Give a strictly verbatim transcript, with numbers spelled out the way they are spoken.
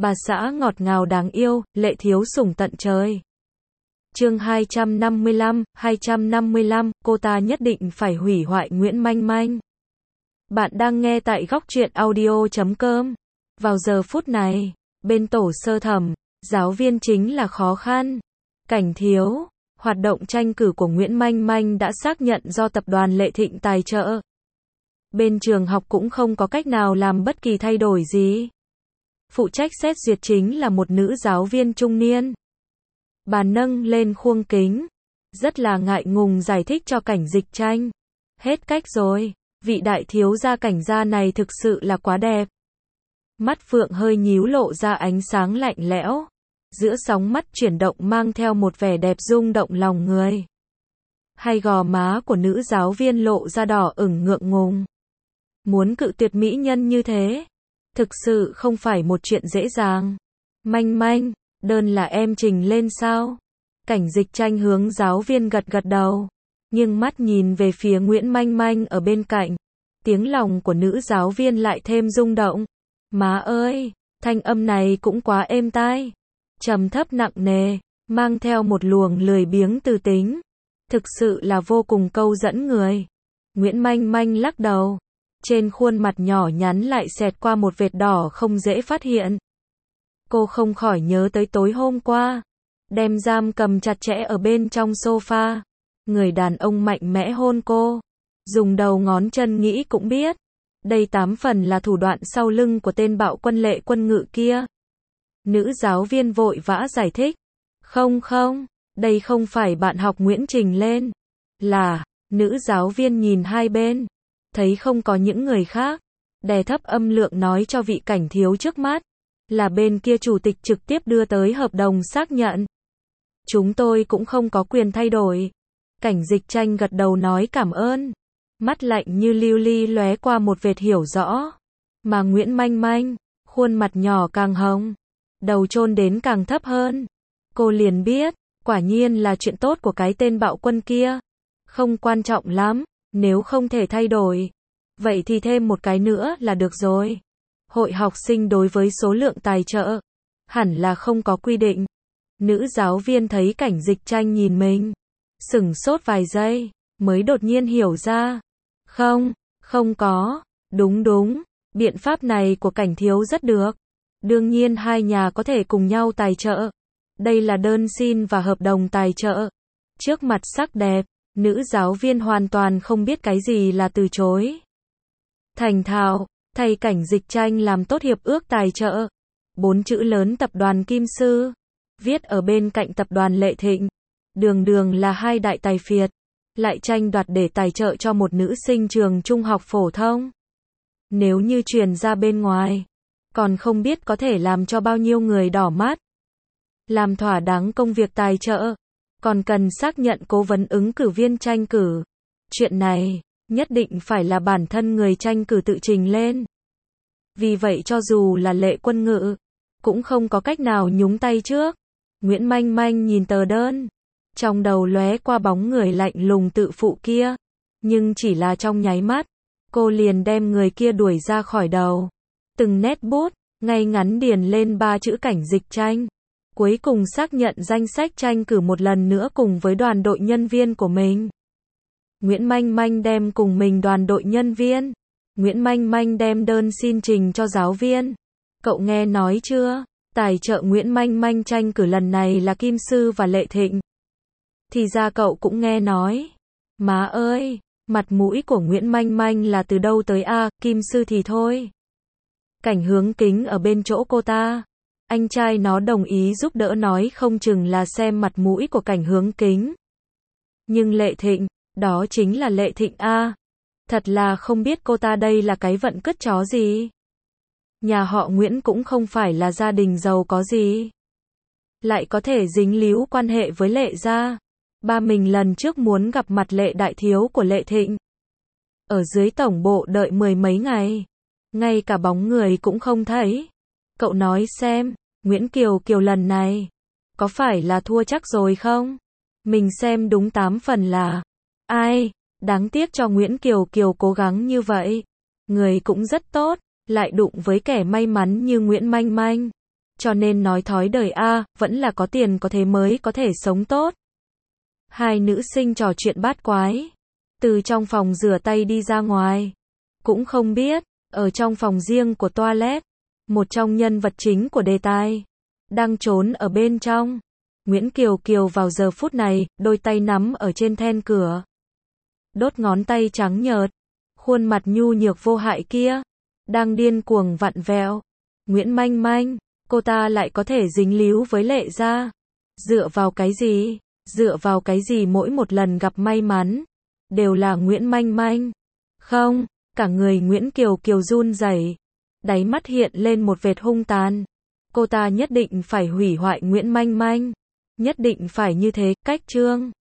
bà xã ngọt ngào đáng yêu, Lệ Thiếu sủng tận trời. Chương hai trăm năm mươi lăm, hai trăm năm mươi lăm, cô ta nhất định phải hủy hoại Nguyễn Manh Manh. Bạn đang nghe tại góc truyện audio chấm com. Vào giờ phút này, bên tổ sơ thẩm, giáo viên chính là khó khăn. Cảnh Thiếu, hoạt động tranh cử của Nguyễn Manh Manh đã xác nhận do tập đoàn Lệ Thịnh tài trợ. Bên trường học cũng không có cách nào làm bất kỳ thay đổi gì. Phụ trách xét duyệt chính là một nữ giáo viên trung niên. Bà nâng lên khuôn kính, rất là ngại ngùng giải thích cho Cảnh Dịch Tranh. Hết cách rồi, vị đại thiếu gia Cảnh gia này thực sự là quá đẹp. Mắt phượng hơi nhíu lộ ra ánh sáng lạnh lẽo, giữa sóng mắt chuyển động mang theo một vẻ đẹp rung động lòng người. Hai gò má của nữ giáo viên lộ ra đỏ ửng ngượng ngùng. Muốn cự tuyệt mỹ nhân như thế, thực sự không phải một chuyện dễ dàng. Manh Manh, đơn là em trình lên sao? Cảnh Dịch Tranh hướng giáo viên gật gật đầu, nhưng mắt nhìn về phía Nguyễn Manh Manh ở bên cạnh. Tiếng lòng của nữ giáo viên lại thêm rung động. Má ơi, thanh âm này cũng quá êm tai. Trầm thấp nặng nề, mang theo một luồng lười biếng từ tính. Thực sự là vô cùng câu dẫn người. Nguyễn Manh Manh lắc đầu. Trên khuôn mặt nhỏ nhắn lại xẹt qua một vệt đỏ không dễ phát hiện. Cô không khỏi nhớ tới tối hôm qua. Đem giam cầm chặt chẽ ở bên trong sofa. Người đàn ông mạnh mẽ hôn cô. Dùng đầu ngón chân nghĩ cũng biết. Đây tám phần là thủ đoạn sau lưng của tên bạo quân Lệ Quân Ngự kia. Nữ giáo viên vội vã giải thích. Không không, đây không phải bạn học Nguyễn trình lên. Là, nữ giáo viên nhìn hai bên. Thấy không có những người khác. Đè thấp âm lượng nói cho vị Cảnh Thiếu trước mắt. Là bên kia chủ tịch trực tiếp đưa tới hợp đồng xác nhận. Chúng tôi cũng không có quyền thay đổi. Cảnh Dịch Tranh gật đầu nói cảm ơn. Mắt lạnh như lưu ly lóe qua một vệt hiểu rõ. Mà Nguyễn Manh Manh, khuôn mặt nhỏ càng hồng, đầu chôn đến càng thấp hơn. Cô liền biết, quả nhiên là chuyện tốt của cái tên bạo quân kia. Không quan trọng lắm, nếu không thể thay đổi. Vậy thì thêm một cái nữa là được rồi. Hội học sinh đối với số lượng tài trợ, hẳn là không có quy định. Nữ giáo viên thấy Cảnh Dịch Tranh nhìn mình, sửng sốt vài giây, mới đột nhiên hiểu ra. Không, không có, đúng đúng, biện pháp này của Cảnh Thiếu rất được. Đương nhiên hai nhà có thể cùng nhau tài trợ. Đây là đơn xin và hợp đồng tài trợ. Trước mặt sắc đẹp, nữ giáo viên hoàn toàn không biết cái gì là từ chối. Thành thạo, thay Cảnh Dịch Tranh làm tốt hiệp ước tài trợ. Bốn chữ lớn tập đoàn Kim Sư, viết ở bên cạnh tập đoàn Lệ Thịnh. Đường đường là hai đại tài phiệt, lại tranh đoạt để tài trợ cho một nữ sinh trường trung học phổ thông. Nếu như truyền ra bên ngoài, còn không biết có thể làm cho bao nhiêu người đỏ mắt. Làm thỏa đáng công việc tài trợ, còn cần xác nhận cố vấn ứng cử viên tranh cử. Chuyện này, nhất định phải là bản thân người tranh cử tự trình lên. Vì vậy cho dù là Lệ Quân Ngự, cũng không có cách nào nhúng tay trước. Nguyễn Manh Manh nhìn tờ đơn, trong đầu lóe qua bóng người lạnh lùng tự phụ kia. Nhưng chỉ là trong nháy mắt, cô liền đem người kia đuổi ra khỏi đầu. Từng nét bút, ngay ngắn điền lên ba chữ Cảnh Dịch Tranh. Cuối cùng xác nhận danh sách tranh cử một lần nữa cùng với đoàn đội nhân viên của mình. Nguyễn Manh Manh đem cùng mình đoàn đội nhân viên. Nguyễn Manh Manh đem đơn xin trình cho giáo viên. Cậu nghe nói chưa? Tài trợ Nguyễn Manh Manh tranh cử lần này là Kim Sư và Lệ Thịnh. Thì ra cậu cũng nghe nói. Má ơi, mặt mũi của Nguyễn Manh Manh là từ đâu tới a, à, Kim Sư thì thôi. Cảnh Hướng Kính ở bên chỗ cô ta. Anh trai nó đồng ý giúp đỡ nói không chừng là xem mặt mũi của Cảnh Hướng Kính. Nhưng Lệ Thịnh, đó chính là Lệ Thịnh a. À. Thật là không biết cô ta đây là cái vận cứt chó gì. Nhà họ Nguyễn cũng không phải là gia đình giàu có gì. Lại có thể dính líu quan hệ với Lệ gia. Ba mình lần trước muốn gặp mặt Lệ đại thiếu của Lệ Thịnh. Ở dưới tổng bộ đợi mười mấy ngày. Ngay cả bóng người cũng không thấy. Cậu nói xem, Nguyễn Kiều Kiều lần này, có phải là thua chắc rồi không? Mình xem đúng tám phần là. Ai, đáng tiếc cho Nguyễn Kiều Kiều cố gắng như vậy. Người cũng rất tốt, lại đụng với kẻ may mắn như Nguyễn Manh Manh. cho nên nói thói đời a, vẫn là có tiền có thế mới có thể sống tốt. Hai nữ sinh trò chuyện bát quái, từ trong phòng rửa tay đi ra ngoài. Cũng không biết, ở trong phòng riêng của toilet, một trong nhân vật chính của đề tài, đang trốn ở bên trong. Nguyễn Kiều Kiều vào giờ phút này, đôi tay nắm ở trên then cửa. Đốt ngón tay trắng nhợt, khuôn mặt nhu nhược vô hại kia, đang điên cuồng vặn vẹo. Nguyễn Manh Manh, cô ta lại có thể dính líu với Lệ gia. Dựa vào cái gì? Dựa vào cái gì mỗi một lần gặp may mắn, đều là Nguyễn Manh Manh? Không, cả người Nguyễn Kiều Kiều run rẩy, đáy mắt hiện lên một vệt hung tàn. Cô ta nhất định phải hủy hoại Nguyễn Manh Manh. Nhất định phải như thế, cách chương.